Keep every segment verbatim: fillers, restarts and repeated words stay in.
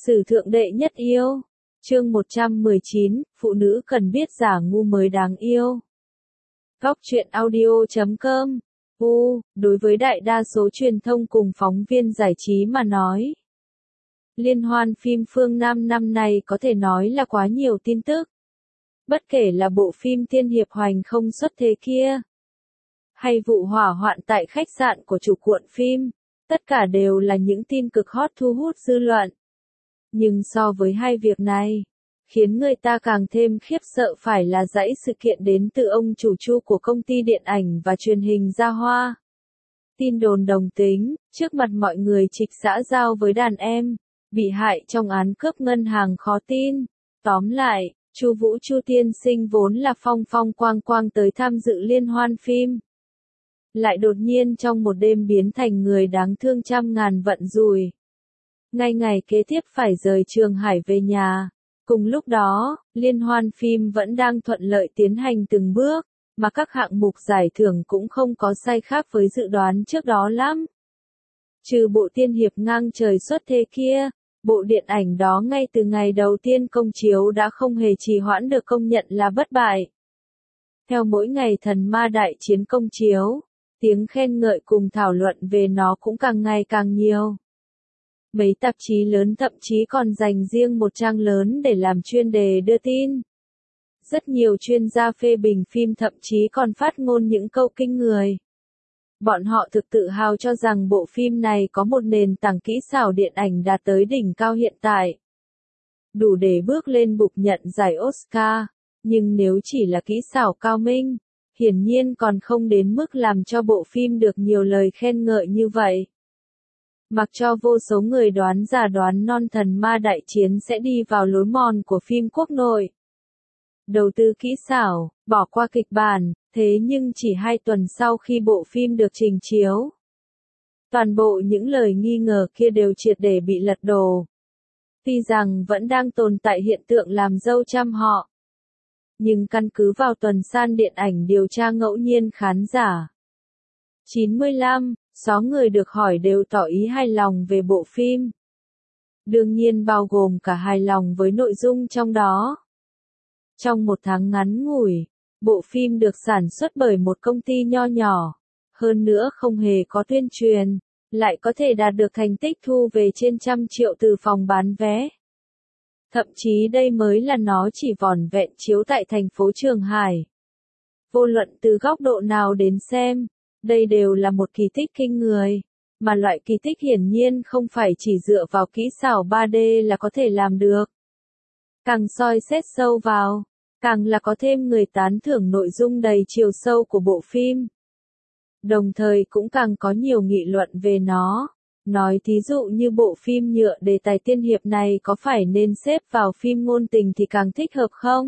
Sử thượng đệ nhất yêu. Chương một trăm mười chín, phụ nữ cần biết giả ngu mới đáng yêu. Góc truyện audio chấm com. U, đối với đại đa số truyền thông cùng phóng viên giải trí mà nói, liên hoan phim phương Nam năm nay có thể nói là quá nhiều tin tức. Bất kể là bộ phim Tiên hiệp hoành không xuất thế kia, hay vụ hỏa hoạn tại khách sạn của chủ cuộn phim, tất cả đều là những tin cực hot thu hút dư luận. Nhưng so với hai việc này, khiến người ta càng thêm khiếp sợ phải là dãy sự kiện đến từ ông chủ Chu của công ty điện ảnh và truyền hình Gia Hoa. Tin đồn đồng tính, trước mặt mọi người trịch xã giao với đàn em, bị hại trong án cướp ngân hàng khó tin. Tóm lại, Chu Vũ Chu tiên sinh vốn là phong phong quang quang tới tham dự liên hoan phim, lại đột nhiên trong một đêm biến thành người đáng thương trăm ngàn vận rủi. Ngay ngày kế tiếp phải rời Trường Hải về nhà. Cùng lúc đó, liên hoan phim vẫn đang thuận lợi tiến hành từng bước, mà các hạng mục giải thưởng cũng không có sai khác với dự đoán trước đó lắm. Trừ bộ Tiên hiệp ngang trời xuất thế kia, bộ điện ảnh đó ngay từ ngày đầu tiên công chiếu đã không hề trì hoãn được công nhận là bất bại. Theo mỗi ngày Thần Ma Đại Chiến công chiếu, tiếng khen ngợi cùng thảo luận về nó cũng càng ngày càng nhiều. Mấy tạp chí lớn thậm chí còn dành riêng một trang lớn để làm chuyên đề đưa tin. Rất nhiều chuyên gia phê bình phim thậm chí còn phát ngôn những câu kinh người. Bọn họ thực tự hào cho rằng bộ phim này có một nền tảng kỹ xảo điện ảnh đạt tới đỉnh cao hiện tại, đủ để bước lên bục nhận giải Oscar, nhưng nếu chỉ là kỹ xảo cao minh, hiển nhiên còn không đến mức làm cho bộ phim được nhiều lời khen ngợi như vậy. Mặc cho vô số người đoán già đoán non Thần Ma Đại Chiến sẽ đi vào lối mòn của phim quốc nội, đầu tư kỹ xảo, bỏ qua kịch bản, thế nhưng chỉ hai tuần sau khi bộ phim được trình chiếu, toàn bộ những lời nghi ngờ kia đều triệt để bị lật đổ. Tuy rằng vẫn đang tồn tại hiện tượng làm dâu trăm họ, nhưng căn cứ vào tuần san điện ảnh điều tra ngẫu nhiên khán giả chín mươi lăm, sáu người được hỏi đều tỏ ý hài lòng về bộ phim. Đương nhiên bao gồm cả hài lòng với nội dung trong đó. Trong một tháng ngắn ngủi, bộ phim được sản xuất bởi một công ty nho nhỏ, hơn nữa không hề có tuyên truyền, lại có thể đạt được thành tích thu về trên trăm triệu từ phòng bán vé. Thậm chí đây mới là nó chỉ vỏn vẹn chiếu tại thành phố Trường Hải. Vô luận từ góc độ nào đến xem, đây đều là một kỳ tích kinh người, mà loại kỳ tích hiển nhiên không phải chỉ dựa vào kỹ xảo ba D là có thể làm được. Càng soi xét sâu vào, càng là có thêm người tán thưởng nội dung đầy chiều sâu của bộ phim. Đồng thời cũng càng có nhiều nghị luận về nó. Nói thí dụ như bộ phim nhựa đề tài tiên hiệp này có phải nên xếp vào phim ngôn tình thì càng thích hợp không?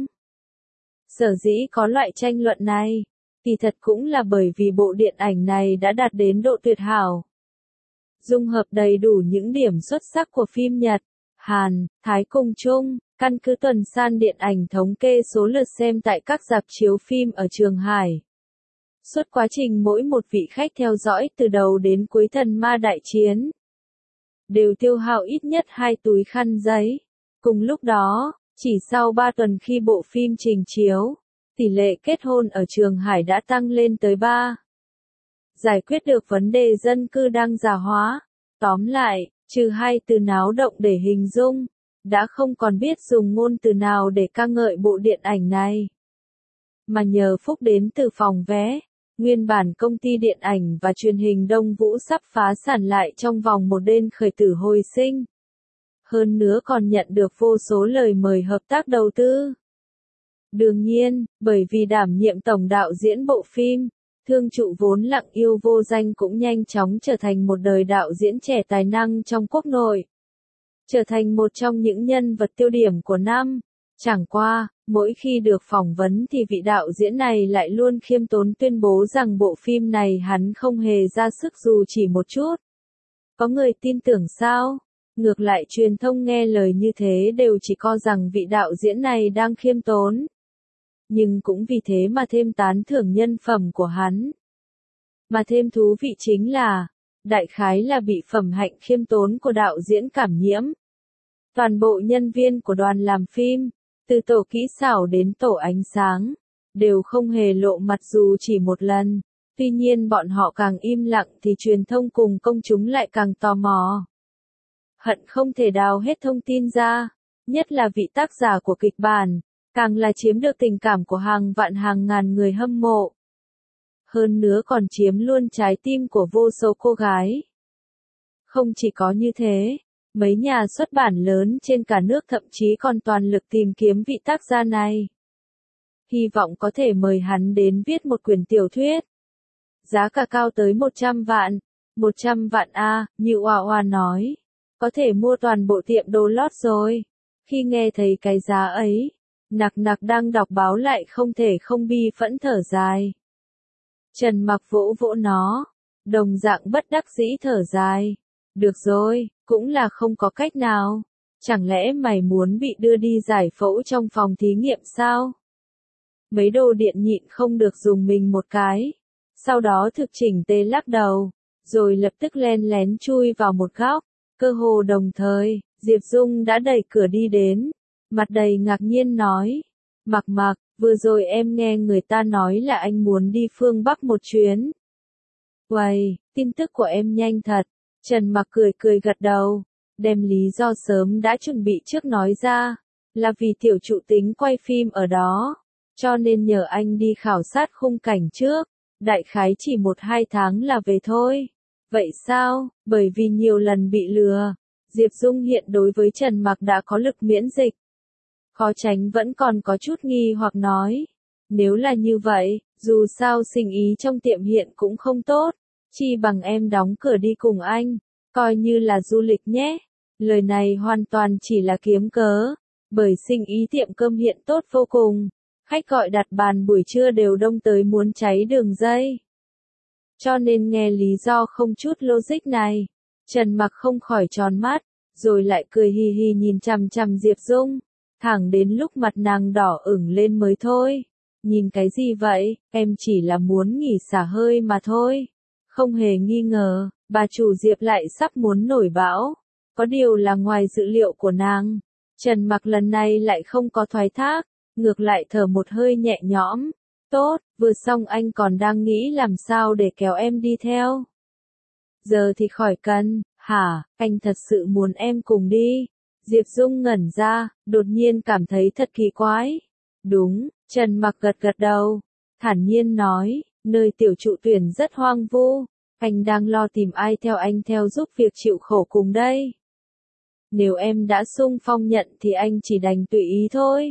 Sở dĩ có loại tranh luận này, thì thật cũng là bởi vì bộ điện ảnh này đã đạt đến độ tuyệt hảo. Dung hợp đầy đủ những điểm xuất sắc của phim Nhật, Hàn, Thái cùng Trung, căn cứ tuần san điện ảnh thống kê số lượt xem tại các rạp chiếu phim ở Trường Hải. Suốt quá trình mỗi một vị khách theo dõi từ đầu đến cuối Thần Ma Đại Chiến, đều tiêu hao ít nhất hai túi khăn giấy. Cùng lúc đó, chỉ sau ba tuần khi bộ phim trình chiếu, tỷ lệ kết hôn ở Trường Hải đã tăng lên tới ba. Giải quyết được vấn đề dân cư đang già hóa. Tóm lại, trừ hai từ náo động để hình dung, đã không còn biết dùng ngôn từ nào để ca ngợi bộ điện ảnh này. Mà nhờ phúc đến từ phòng vé, nguyên bản công ty điện ảnh và truyền hình Đông Vũ sắp phá sản lại trong vòng một đêm khởi tử hồi sinh. Hơn nữa còn nhận được vô số lời mời hợp tác đầu tư. Đương nhiên, bởi vì đảm nhiệm tổng đạo diễn bộ phim, Thương Trụ vốn lặng yêu vô danh cũng nhanh chóng trở thành một đời đạo diễn trẻ tài năng trong quốc nội. Trở thành một trong những nhân vật tiêu điểm của năm. Chẳng qua, mỗi khi được phỏng vấn thì vị đạo diễn này lại luôn khiêm tốn tuyên bố rằng bộ phim này hắn không hề ra sức dù chỉ một chút. Có người tin tưởng sao? Ngược lại truyền thông nghe lời như thế đều chỉ co rằng vị đạo diễn này đang khiêm tốn. Nhưng cũng vì thế mà thêm tán thưởng nhân phẩm của hắn. Mà thêm thú vị chính là, đại khái là bị phẩm hạnh khiêm tốn của đạo diễn cảm nhiễm. Toàn bộ nhân viên của đoàn làm phim, từ tổ kỹ xảo đến tổ ánh sáng, đều không hề lộ mặt dù chỉ một lần. Tuy nhiên bọn họ càng im lặng thì truyền thông cùng công chúng lại càng tò mò. Hận không thể đào hết thông tin ra, nhất là vị tác giả của kịch bản, càng là chiếm được tình cảm của hàng vạn hàng ngàn người hâm mộ. Hơn nữa còn chiếm luôn trái tim của vô số cô gái. Không chỉ có như thế, mấy nhà xuất bản lớn trên cả nước thậm chí còn toàn lực tìm kiếm vị tác gia này. Hy vọng có thể mời hắn đến viết một quyển tiểu thuyết. Giá cả cao tới một trăm vạn, một trăm vạn a, như Oa Oa nói. Có thể mua toàn bộ tiệm đồ lót rồi. Khi nghe thấy cái giá ấy, Nặc Nặc đang đọc báo lại không thể không bi phẫn thở dài. Trần Mặc vỗ vỗ nó, đồng dạng bất đắc dĩ thở dài. Được rồi, cũng là không có cách nào. Chẳng lẽ mày muốn bị đưa đi giải phẫu trong phòng thí nghiệm sao? Mấy đồ điện nhịn không được dùng mình một cái. Sau đó thực chỉnh tề lắc đầu, rồi lập tức len lén chui vào một góc. Cơ hồ đồng thời, Diệp Dung đã đẩy cửa đi đến. Mặt đầy ngạc nhiên nói. Mặc Mặc, vừa rồi em nghe người ta nói là anh muốn đi phương Bắc một chuyến. Uầy, tin tức của em nhanh thật. Trần Mặc cười cười gật đầu, đem lý do sớm đã chuẩn bị trước nói ra, là vì tiểu trụ tính quay phim ở đó, cho nên nhờ anh đi khảo sát khung cảnh trước, đại khái chỉ một hai tháng là về thôi. Vậy sao? Bởi vì nhiều lần bị lừa, Diệp Dung hiện đối với Trần Mặc đã có lực miễn dịch. Khó tránh vẫn còn có chút nghi hoặc nói, nếu là như vậy, dù sao sinh ý trong tiệm hiện cũng không tốt. Chi bằng em đóng cửa đi cùng anh, coi như là du lịch nhé. Lời này hoàn toàn chỉ là kiếm cớ, bởi sinh ý tiệm cơm hiện tốt vô cùng. Khách gọi đặt bàn buổi trưa đều đông tới muốn cháy đường dây. Cho nên nghe lý do không chút logic này, Trần Mặc không khỏi tròn mắt, rồi lại cười hì hì nhìn chằm chằm Diệp Dung, thẳng đến lúc mặt nàng đỏ ửng lên mới thôi. Nhìn cái gì vậy, em chỉ là muốn nghỉ xả hơi mà thôi. Không hề nghi ngờ, bà chủ Diệp lại sắp muốn nổi bão. Có điều là ngoài dự liệu của nàng. Trần Mặc lần này lại không có thoái thác, ngược lại thở một hơi nhẹ nhõm. Tốt, vừa xong anh còn đang nghĩ làm sao để kéo em đi theo. Giờ thì khỏi cần, hả, anh thật sự muốn em cùng đi. Diệp Dung ngẩn ra, đột nhiên cảm thấy thật kỳ quái. Đúng, Trần Mặc gật gật đầu, thản nhiên nói. Nơi tiểu trụ tuyển rất hoang vu, anh đang lo tìm ai theo anh theo giúp việc chịu khổ cùng đây. Nếu em đã xung phong nhận thì anh chỉ đành tùy ý thôi.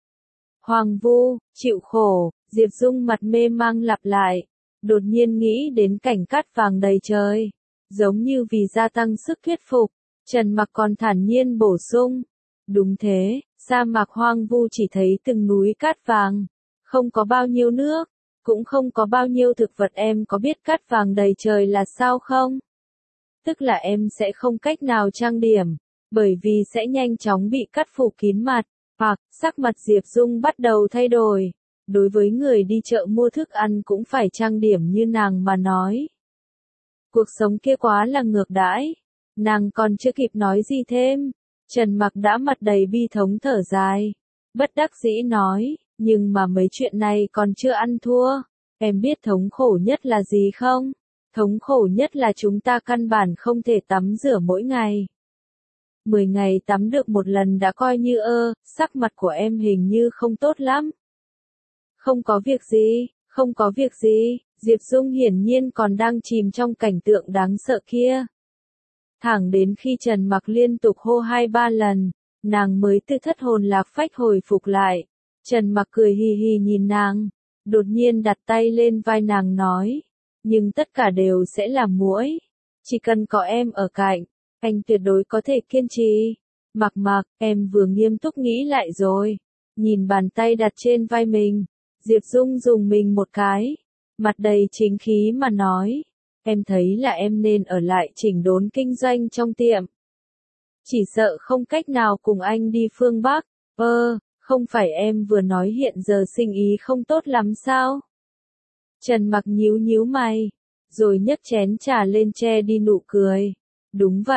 Hoang vu, chịu khổ, Diệp Dung mặt mê mang lặp lại, đột nhiên nghĩ đến cảnh cát vàng đầy trời, giống như vì gia tăng sức thuyết phục, Trần Mặc còn thản nhiên bổ sung. Đúng thế, sa mạc hoang vu chỉ thấy từng núi cát vàng, không có bao nhiêu nước. Cũng không có bao nhiêu thực vật, em có biết cát vàng đầy trời là sao không? Tức là em sẽ không cách nào trang điểm, bởi vì sẽ nhanh chóng bị cát phủ kín mặt, hoặc sắc mặt Diệp Dung bắt đầu thay đổi. Đối với người đi chợ mua thức ăn cũng phải trang điểm như nàng mà nói. Cuộc sống kia quá là ngược đãi. Nàng còn chưa kịp nói gì thêm, Trần Mặc đã mặt đầy bi thống thở dài. Bất đắc dĩ nói. Nhưng mà mấy chuyện này còn chưa ăn thua. Em biết thống khổ nhất là gì không? Thống khổ nhất là chúng ta căn bản không thể tắm rửa mỗi ngày. Mười ngày tắm được một lần đã coi như ơ, sắc mặt của em hình như không tốt lắm. Không có việc gì, không có việc gì, Diệp Dung hiển nhiên còn đang chìm trong cảnh tượng đáng sợ kia. Thẳng đến khi Trần Mặc liên tục hô hai ba lần, nàng mới từ thất hồn lạc phách hồi phục lại. Trần Mặc cười hì hì nhìn nàng, đột nhiên đặt tay lên vai nàng nói, nhưng tất cả đều sẽ là muỗi, chỉ cần có em ở cạnh, anh tuyệt đối có thể kiên trì. Mặc Mặc, em vừa nghiêm túc nghĩ lại rồi, nhìn bàn tay đặt trên vai mình, Diệp Dung dùng mình một cái, mặt đầy chính khí mà nói, em thấy là em nên ở lại chỉnh đốn kinh doanh trong tiệm. Chỉ sợ không cách nào cùng anh đi phương Bắc, ơ. Không phải em vừa nói hiện giờ sinh ý không tốt lắm sao? Trần Mặc nhíu nhíu mày, rồi nhấc chén trà lên che đi nụ cười. Đúng vậy,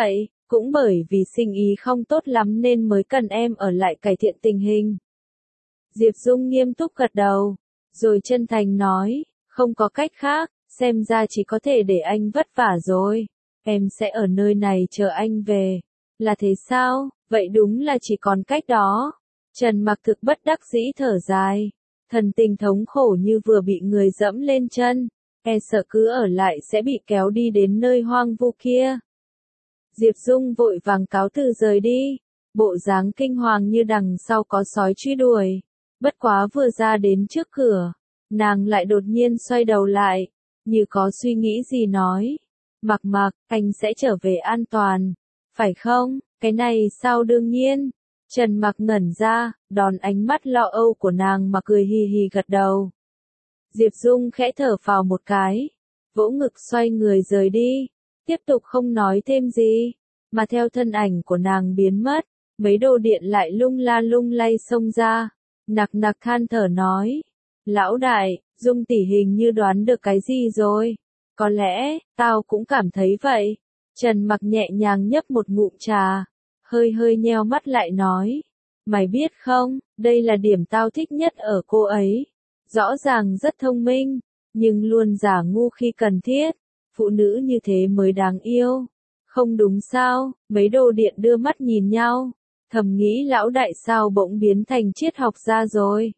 Cũng bởi vì sinh ý không tốt lắm nên mới cần em ở lại cải thiện tình hình. Diệp Dung nghiêm túc gật đầu, rồi chân thành nói, không có cách khác, xem ra chỉ có thể để anh vất vả rồi. Em sẽ ở nơi này chờ anh về. Là thế sao? Vậy đúng là chỉ còn cách đó. Trần Mặc thực bất đắc dĩ thở dài. Thần tình thống khổ như vừa bị người dẫm lên chân. E sợ cứ ở lại sẽ bị kéo đi đến nơi hoang vu kia. Diệp Dung vội vàng cáo từ rời đi. Bộ dáng kinh hoàng như đằng sau có sói truy đuổi. Bất quá vừa ra đến trước cửa. Nàng lại đột nhiên xoay đầu lại. Như có suy nghĩ gì nói. Mặc Mặc, anh sẽ trở về an toàn. Phải không? Cái này sao đương nhiên. Trần Mặc ngẩn ra, đón ánh mắt lo âu của nàng mà cười hì hì gật đầu. Diệp Dung khẽ thở phào một cái. Vỗ ngực xoay người rời đi. Tiếp tục không nói thêm gì. Mà theo thân ảnh của nàng biến mất. Mấy đồ điện lại lung la lung lay xông ra. Nặc nặc than thở nói. Lão đại, Dung tỷ hình như đoán được cái gì rồi. Có lẽ, tao cũng cảm thấy vậy. Trần Mặc nhẹ nhàng nhấp một ngụm trà. Hơi hơi nheo mắt lại nói. Mày biết không, đây là điểm tao thích nhất ở cô ấy. Rõ ràng rất thông minh, nhưng luôn giả ngu khi cần thiết. Phụ nữ như thế mới đáng yêu. Không đúng sao? Mấy đồ điện đưa mắt nhìn nhau. Thầm nghĩ lão đại sao bỗng biến thành triết học gia rồi.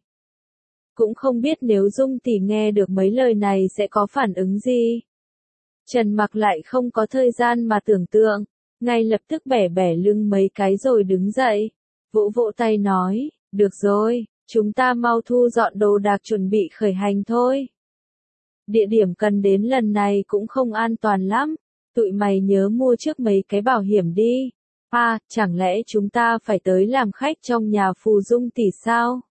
Cũng không biết nếu Dung tỷ nghe được mấy lời này sẽ có phản ứng gì. Trần Mặc lại không có thời gian mà tưởng tượng, ngay lập tức bẻ bẻ lưng mấy cái rồi đứng dậy, vỗ vỗ tay nói, được rồi, chúng ta mau thu dọn đồ đạc chuẩn bị khởi hành thôi. Địa điểm cần đến lần này cũng không an toàn lắm, tụi mày nhớ mua trước mấy cái bảo hiểm đi. À, chẳng lẽ chúng ta phải tới làm khách trong nhà phù Dung tỷ sao?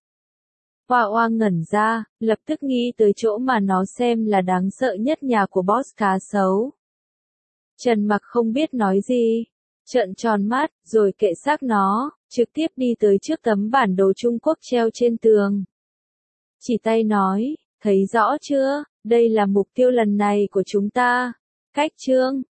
Hoa Hoa ngẩn ra, lập tức nghĩ tới chỗ mà nó xem là đáng sợ nhất nhà của boss cá sấu. Trần Mặc không biết nói gì, trợn tròn mắt, rồi kệ xác nó, trực tiếp đi tới trước tấm bản đồ Trung Quốc treo trên tường. Chỉ tay nói, thấy rõ chưa, đây là mục tiêu lần này của chúng ta. Cách chương,